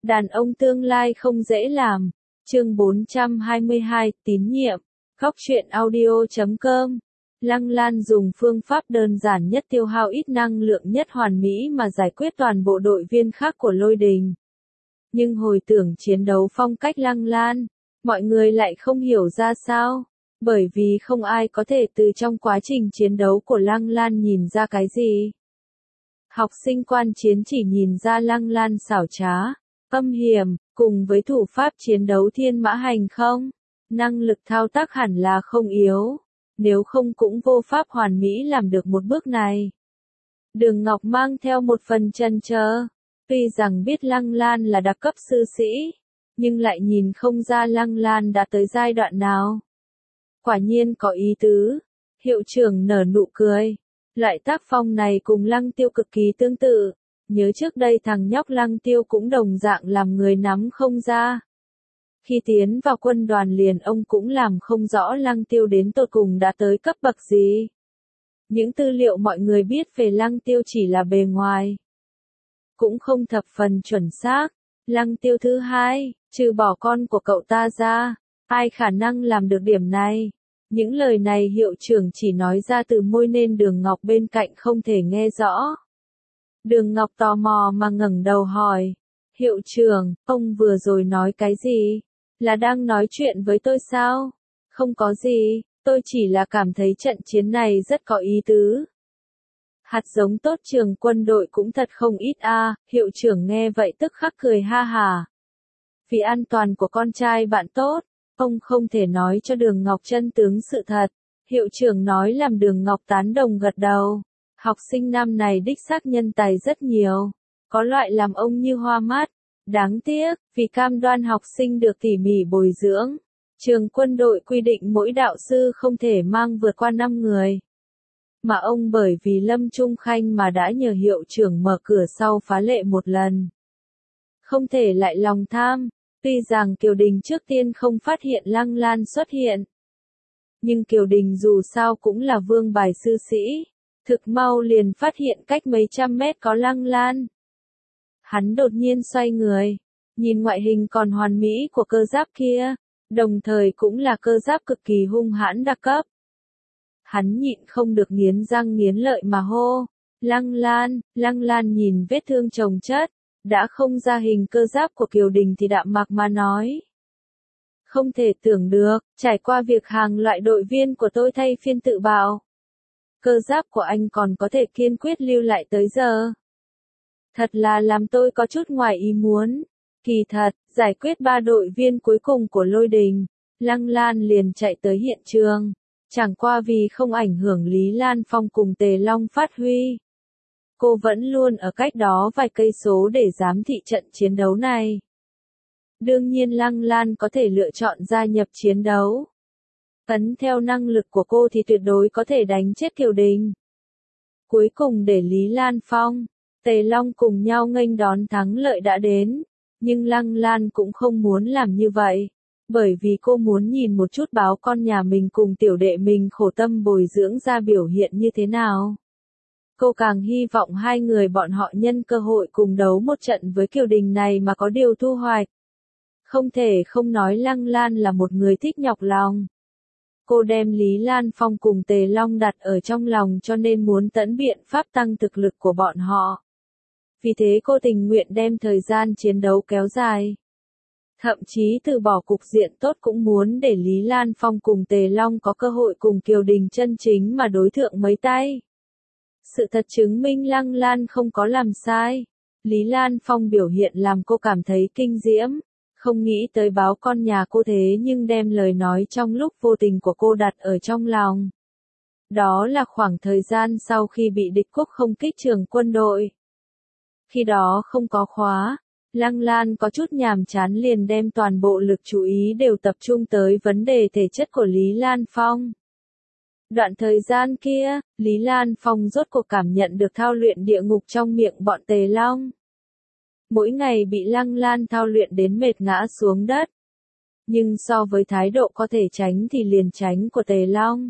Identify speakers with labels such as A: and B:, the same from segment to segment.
A: Đàn ông tương lai không dễ làm. Chương 422, tín nhiệm. Góc truyện audio.com. Lăng Lan dùng phương pháp đơn giản nhất tiêu hao ít năng lượng nhất hoàn mỹ mà giải quyết toàn bộ đội viên khác của Lôi Đình. Nhưng hồi tưởng chiến đấu phong cách Lăng Lan, mọi người lại không hiểu ra sao, bởi vì không ai có thể từ trong quá trình chiến đấu của Lăng Lan nhìn ra cái gì. Học sinh quan chiến chỉ nhìn ra Lăng Lan xảo trá, âm hiểm, cùng với thủ pháp chiến đấu thiên mã hành không, năng lực thao tác hẳn là không yếu, nếu không cũng vô pháp hoàn mỹ làm được một bước này. Đường Ngọc mang theo một phần chần chờ, tuy rằng biết Lăng Lan là đặc cấp sư sĩ, nhưng lại nhìn không ra Lăng Lan đã tới giai đoạn nào. Quả nhiên có ý tứ, hiệu trưởng nở nụ cười. Loại tác phong này cùng Lăng Tiêu cực kỳ tương tự, nhớ trước đây thằng nhóc Lăng Tiêu cũng đồng dạng làm người nắm không ra. Khi tiến vào quân đoàn liền ông cũng làm không rõ Lăng Tiêu đến tột cùng đã tới cấp bậc gì. Những tư liệu mọi người biết về Lăng Tiêu chỉ là bề ngoài, cũng không thập phần chuẩn xác. Lăng Tiêu thứ hai, trừ bỏ con của cậu ta ra, ai khả năng làm được điểm này? Những lời này hiệu trưởng chỉ nói ra từ môi nên Đường Ngọc bên cạnh không thể nghe rõ. Đường Ngọc tò mò mà ngẩng đầu hỏi, hiệu trưởng, ông vừa rồi nói cái gì? Là đang nói chuyện với tôi sao? Không có gì, tôi chỉ là cảm thấy trận chiến này rất có ý tứ. Hạt giống tốt trường quân đội cũng thật không ít a. Hiệu trưởng nghe vậy tức khắc cười ha hà. Vì an toàn của con trai bạn tốt, ông không thể nói cho Đường Ngọc chân tướng sự thật. Hiệu trưởng nói làm Đường Ngọc tán đồng gật đầu. Học sinh năm này đích xác nhân tài rất nhiều, có loại làm ông như hoa mắt. Đáng tiếc, vì cam đoan học sinh được tỉ mỉ bồi dưỡng, trường quân đội quy định mỗi đạo sư không thể mang vượt qua 5 người. Mà ông bởi vì Lâm Trung Khanh mà đã nhờ hiệu trưởng mở cửa sau phá lệ một lần. Không thể lại lòng tham, tuy rằng Kiều Đình trước tiên không phát hiện Lăng Lan xuất hiện. Nhưng Kiều Đình dù sao cũng là vương bài sư sĩ, thực mau liền phát hiện cách mấy trăm mét có Lăng Lan. Hắn đột nhiên xoay người, nhìn ngoại hình còn hoàn mỹ của cơ giáp kia, đồng thời cũng là cơ giáp cực kỳ hung hãn đặc cấp. Hắn nhịn không được nghiến răng nghiến lợi mà hô, Lăng Lan nhìn vết thương chồng chất, đã không ra hình cơ giáp của Kiều Đình thì đạm mạc mà nói. Không thể tưởng được, trải qua việc hàng loại đội viên của tôi thay phiên tự bào, cơ giáp của anh còn có thể kiên quyết lưu lại tới giờ. Thật là làm tôi có chút ngoài ý muốn. Kỳ thật, giải quyết 3 đội viên cuối cùng của Lôi Đình, Lăng Lan liền chạy tới hiện trường. Chẳng qua vì không ảnh hưởng Lý Lan Phong cùng Tề Long phát huy. Cô vẫn luôn ở cách đó vài cây số để giám thị trận chiến đấu này. Đương nhiên Lăng Lan có thể lựa chọn gia nhập chiến đấu. Ấn theo năng lực của cô thì tuyệt đối có thể đánh chết Kiều Đình. Cuối cùng để Lý Lan Phong, Tề Long cùng nhau nghênh đón thắng lợi đã đến. Nhưng Lăng Lan cũng không muốn làm như vậy. Bởi vì cô muốn nhìn một chút báo con nhà mình cùng tiểu đệ mình khổ tâm bồi dưỡng ra biểu hiện như thế nào. Cô càng hy vọng hai người bọn họ nhân cơ hội cùng đấu một trận với Kiều Đình này mà có điều thu hoạch. Không thể không nói Lăng Lan là một người thích nhọc lòng. Cô đem Lý Lan Phong cùng Tề Long đặt ở trong lòng cho nên muốn tận biện pháp tăng thực lực của bọn họ. Vì thế cô tình nguyện đem thời gian chiến đấu kéo dài. Thậm chí từ bỏ cục diện tốt cũng muốn để Lý Lan Phong cùng Tề Long có cơ hội cùng Kiều Đình chân chính mà đối thượng mấy tay. Sự thật chứng minh Lăng Lan không có làm sai. Lý Lan Phong biểu hiện làm cô cảm thấy kinh diễm. Không nghĩ tới báo con nhà cô thế nhưng đem lời nói trong lúc vô tình của cô đặt ở trong lòng. Đó là khoảng thời gian sau khi bị địch quốc không kích trường quân đội. Khi đó không có khóa, Lăng Lan có chút nhàm chán liền đem toàn bộ lực chú ý đều tập trung tới vấn đề thể chất của Lý Lan Phong. Đoạn thời gian kia, Lý Lan Phong rốt cuộc cảm nhận được thao luyện địa ngục trong miệng bọn Tề Long. Mỗi ngày bị Lăng Lan thao luyện đến mệt ngã xuống đất. Nhưng so với thái độ có thể tránh thì liền tránh của Tề Long,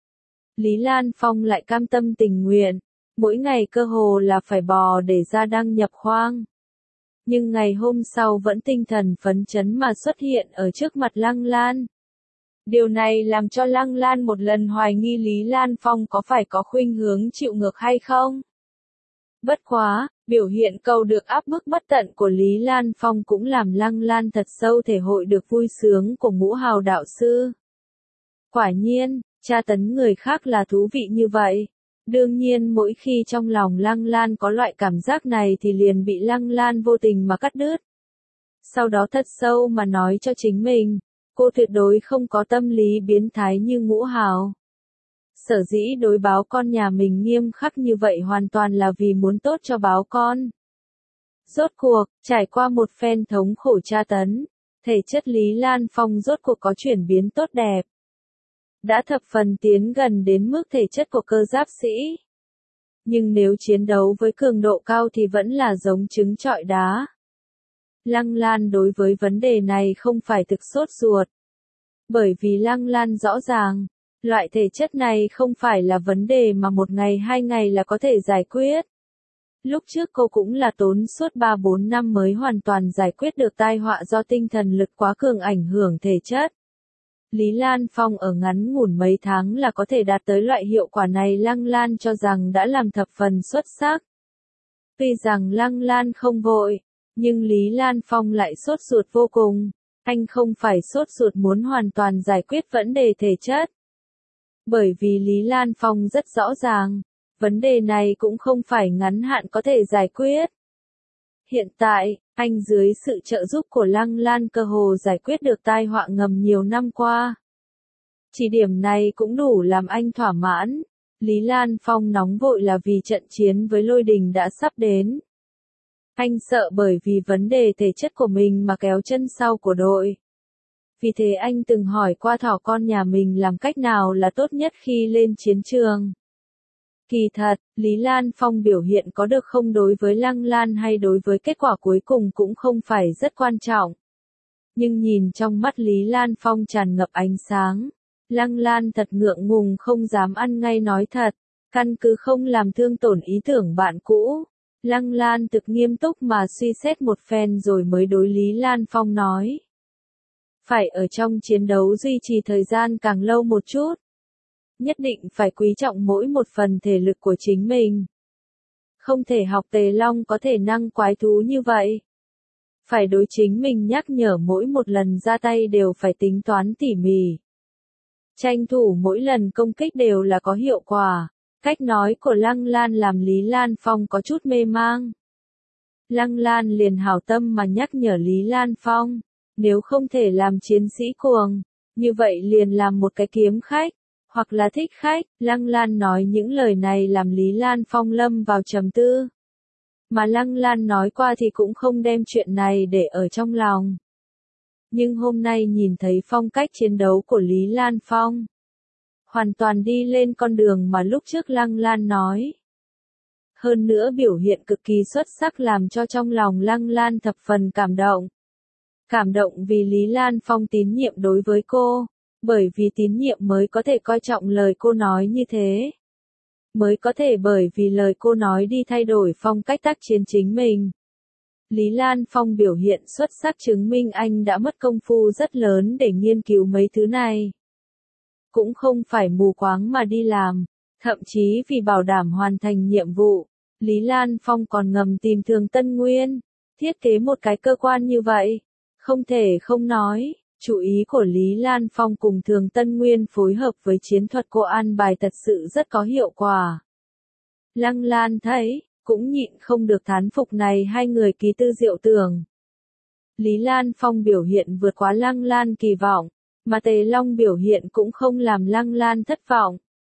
A: Lý Lan Phong lại cam tâm tình nguyện. Mỗi ngày cơ hồ là phải bò để ra đăng nhập khoang. nhưng ngày hôm sau vẫn tinh thần phấn chấn mà xuất hiện ở trước mặt Lăng Lan. Điều này làm cho Lăng Lan một lần hoài nghi Lý Lan Phong có phải có khuynh hướng chịu ngược hay không. Bất quá, biểu hiện cầu được áp bức bất tận của Lý Lan Phong cũng làm Lăng Lan thật sâu thể hội được vui sướng của Ngũ Hào đạo sư. Quả nhiên, tra tấn người khác là thú vị như vậy. Đương nhiên mỗi khi trong lòng Lăng Lan có loại cảm giác này thì liền bị Lăng Lan vô tình mà cắt đứt. Sau đó thật sâu mà nói cho chính mình, cô tuyệt đối không có tâm lý biến thái như Ngũ Hào. Sở dĩ đối báo con nhà mình nghiêm khắc như vậy hoàn toàn là vì muốn tốt cho báo con. Rốt cuộc, trải qua một phen thống khổ tra tấn, thể chất Lý Lan Phong rốt cuộc có chuyển biến tốt đẹp. Đã thập phần tiến gần đến mức thể chất của cơ giáp sĩ. Nhưng nếu chiến đấu với cường độ cao thì vẫn là giống trứng trọi đá. Lăng Lan đối với vấn đề này không phải thực sốt ruột. Bởi vì Lăng Lan rõ ràng, loại thể chất này không phải là vấn đề mà một ngày 2 ngày là có thể giải quyết. Lúc trước cô cũng là tốn suốt 3-4 năm mới hoàn toàn giải quyết được tai họa do tinh thần lực quá cường ảnh hưởng thể chất. Lý Lan Phong ở ngắn ngủn mấy tháng là có thể đạt tới loại hiệu quả này, Lăng Lan cho rằng đã làm thập phần xuất sắc. Tuy rằng Lăng Lan không vội, nhưng Lý Lan Phong lại sốt ruột vô cùng. Anh không phải sốt ruột muốn hoàn toàn giải quyết vấn đề thể chất. Bởi vì Lý Lan Phong rất rõ ràng, vấn đề này cũng không phải ngắn hạn có thể giải quyết. Hiện tại, anh dưới sự trợ giúp của Lăng Lan cơ hồ giải quyết được tai họa ngầm nhiều năm qua. Chỉ điểm này cũng đủ làm anh thỏa mãn. Lý Lan Phong nóng vội là vì trận chiến với Lôi Đình đã sắp đến. Anh sợ bởi vì vấn đề thể chất của mình mà kéo chân sau của đội. Vì thế anh từng hỏi qua thỏ con nhà mình làm cách nào là tốt nhất khi lên chiến trường. Kỳ thật, Lý Lan Phong biểu hiện có được không đối với Lăng Lan hay đối với kết quả cuối cùng cũng không phải rất quan trọng. Nhưng nhìn trong mắt Lý Lan Phong tràn ngập ánh sáng, Lăng Lan thật ngượng ngùng không dám ăn ngay nói thật, căn cứ không làm thương tổn ý tưởng bạn cũ. Lăng Lan thực nghiêm túc mà suy xét một phen rồi mới đối Lý Lan Phong nói. Phải ở trong chiến đấu duy trì thời gian càng lâu một chút. Nhất định phải quý trọng mỗi một phần thể lực của chính mình. Không thể học Tề Long có thể năng quái thú như vậy. Phải đối chính mình nhắc nhở mỗi một lần ra tay đều phải tính toán tỉ mỉ. Tranh thủ mỗi lần công kích đều là có hiệu quả. Cách nói của Lăng Lan làm Lý Lan Phong có chút mê mang. Lăng Lan liền hảo tâm mà nhắc nhở Lý Lan Phong. Nếu không thể làm chiến sĩ cuồng, như vậy liền làm một cái kiếm khách. Hoặc là thích khách. Lăng Lan nói những lời này làm Lý Lan Phong lâm vào trầm tư. Mà Lăng Lan nói qua thì cũng không đem chuyện này để ở trong lòng. Nhưng hôm nay nhìn thấy phong cách chiến đấu của Lý Lan Phong. Hoàn toàn đi lên con đường mà lúc trước Lăng Lan nói. Hơn nữa biểu hiện cực kỳ xuất sắc làm cho trong lòng Lăng Lan thập phần cảm động. Cảm động vì Lý Lan Phong tín nhiệm đối với cô. Bởi vì tín nhiệm mới có thể coi trọng lời cô nói như thế. Mới có thể bởi vì lời cô nói đi thay đổi phong cách tác chiến chính mình. Lý Lan Phong biểu hiện xuất sắc chứng minh anh đã mất công phu rất lớn để nghiên cứu mấy thứ này. Cũng không phải mù quáng mà đi làm. Thậm chí vì bảo đảm hoàn thành nhiệm vụ, Lý Lan Phong còn ngầm tìm Thường Tân Nguyên. Thiết kế một cái cơ quan như vậy. Không thể không nói. Chú ý của Lý Lan Phong cùng Thường Tân Nguyên phối hợp với chiến thuật cô an bài thật sự rất có hiệu quả. Lăng Lan thấy, cũng nhịn không được thán phục này hai người ký tư diệu tưởng. Lý Lan Phong biểu hiện vượt quá Lăng Lan kỳ vọng, mà Tề Long biểu hiện cũng không làm Lăng Lan thất vọng.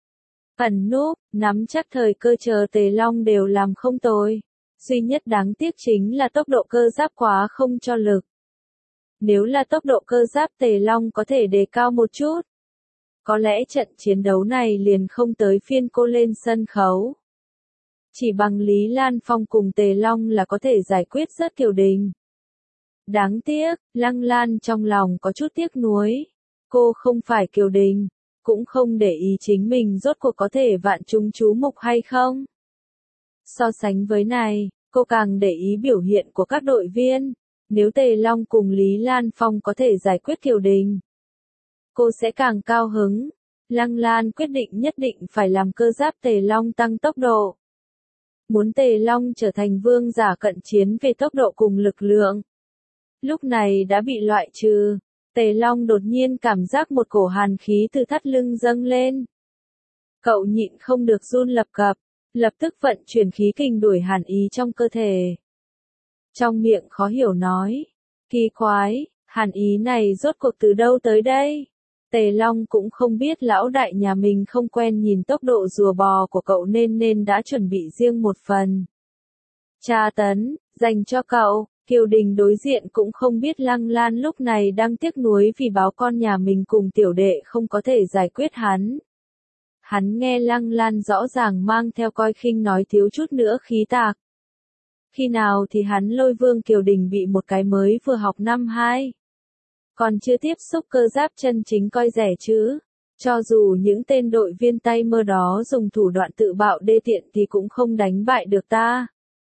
A: Ẩn núp, nắm chắc thời cơ chờ Tề Long đều làm không tồi. Duy nhất đáng tiếc chính là tốc độ cơ giáp quá không cho lực. Nếu là tốc độ cơ giáp Tề Long có thể đề cao một chút, có lẽ trận chiến đấu này liền không tới phiên cô lên sân khấu. Chỉ bằng Lý Lan Phong cùng Tề Long là có thể giải quyết rất Kiều Đình. Đáng tiếc, Lăng Lan trong lòng có chút tiếc nuối. Cô không phải Kiều Đình, cũng không để ý chính mình rốt cuộc có thể vạn chúng chú mục hay không. So sánh với này, Cô càng để ý biểu hiện của các đội viên. Nếu Tề Long cùng Lý Lan Phong có thể giải quyết Kiều Đình, cô sẽ càng cao hứng. Lăng Lan quyết định nhất định phải làm cơ giáp Tề Long tăng tốc độ. Muốn Tề Long trở thành vương giả cận chiến về tốc độ cùng lực lượng. Lúc này đã bị loại trừ. Tề Long đột nhiên cảm giác một cổ hàn khí từ thắt lưng dâng lên. Cậu nhịn không được run lập cập, lập tức vận chuyển khí kình đuổi hàn ý trong cơ thể. Trong miệng khó hiểu nói, kỳ quái, hàn ý này rốt cuộc từ đâu tới đây? Tề Long cũng không biết lão đại nhà mình không quen nhìn tốc độ rùa bò của cậu nên đã chuẩn bị riêng một phần. Tra tấn, dành cho cậu. Kiều Đình đối diện cũng không biết Lăng Lan lúc này đang tiếc nuối vì báo con nhà mình cùng tiểu đệ không có thể giải quyết hắn. Hắn nghe Lăng Lan rõ ràng mang theo coi khinh nói thiếu chút nữa khí tạc. Khi nào thì hắn lôi Vương Kiều Đình bị một cái mới vừa học năm 2. Còn chưa tiếp xúc cơ giáp chân chính coi rẻ chứ. Cho dù những tên đội viên tay mơ đó dùng thủ đoạn tự bạo đê tiện thì cũng không đánh bại được ta.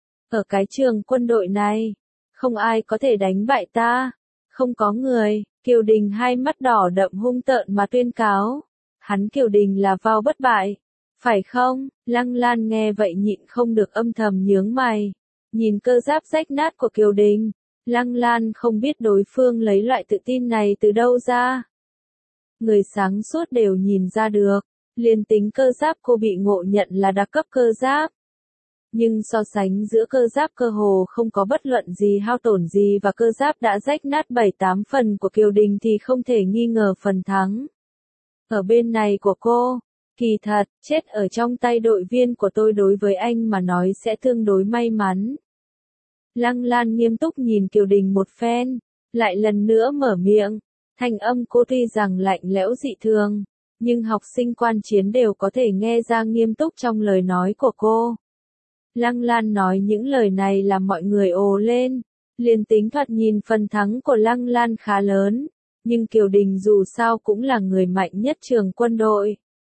A: Ở cái trường quân đội này, không ai có thể đánh bại ta. Không có người. Kiều Đình hai mắt đỏ đậm hung tợn mà tuyên cáo. Hắn Kiều Đình là vào bất bại. Phải không? Lăng Lan nghe vậy nhịn không được âm thầm nhướng mày. Nhìn cơ giáp rách nát của Kiều Đình. Lăng Lan không biết đối phương lấy loại tự tin này từ đâu ra. Người sáng suốt đều nhìn ra được. Liên tính cơ giáp cô bị ngộ nhận là đặc cấp cơ giáp. Nhưng so sánh giữa cơ giáp cơ hồ không có bất luận gì hao tổn gì và cơ giáp đã rách nát 7-8 phần của Kiều Đình thì không thể nghi ngờ phần thắng. Ở bên này của cô, kỳ thật, chết ở trong tay đội viên của tôi đối với anh mà nói sẽ tương đối may mắn. Lăng Lan nghiêm túc nhìn Kiều Đình một phen, lại lần nữa mở miệng, thanh âm cô tuy rằng lạnh lẽo dị thường, nhưng học sinh quan chiến đều có thể nghe ra nghiêm túc trong lời nói của cô. Lăng Lan nói những lời này làm mọi người ồ lên, liền tính thoạt nhìn phần thắng của Lăng Lan khá lớn, nhưng Kiều Đình dù sao cũng là người mạnh nhất trường quân đội.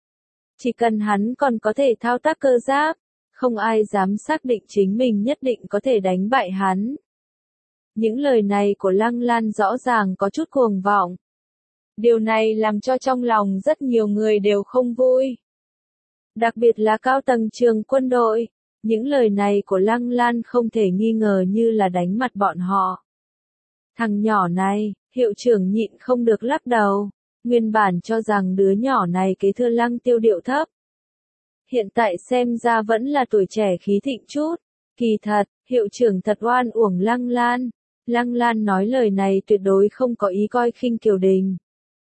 A: Chỉ cần hắn còn có thể thao tác cơ giáp, không ai dám xác định chính mình nhất định có thể đánh bại hắn. Những lời này của Lăng Lan rõ ràng có chút cuồng vọng. Điều này làm cho trong lòng rất nhiều người đều không vui. Đặc biệt là cao tầng trường quân đội. Những lời này của Lăng Lan không thể nghi ngờ như là đánh mặt bọn họ. Thằng nhỏ này, hiệu trưởng nhịn không được lắc đầu. Nguyên bản cho rằng đứa nhỏ này kế thừa Lăng Tiêu điệu thấp. Hiện tại xem ra vẫn là tuổi trẻ khí thịnh chút. Kỳ thật, hiệu trưởng thật oan uổng Lăng Lan. Lăng Lan nói lời này tuyệt đối không có ý coi khinh Kiều Đình.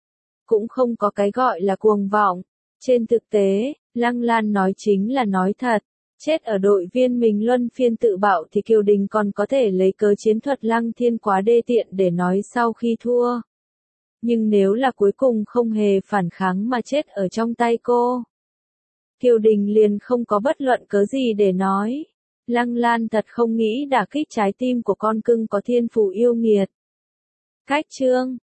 A: Cũng không có cái gọi là cuồng vọng. Trên thực tế, Lăng Lan nói chính là nói thật. Chết ở đội viên mình luân phiên tự bạo thì Kiều Đình còn có thể lấy cớ chiến thuật Lăng Thiên quá đê tiện để nói sau khi thua. Nhưng nếu là cuối cùng không hề phản kháng mà chết ở trong tay cô, Kiều Đình liền không có bất luận cớ gì để nói. Lăng Lan thật không nghĩ đả kích trái tim của con cưng có thiên phú yêu nghiệt. Cách chương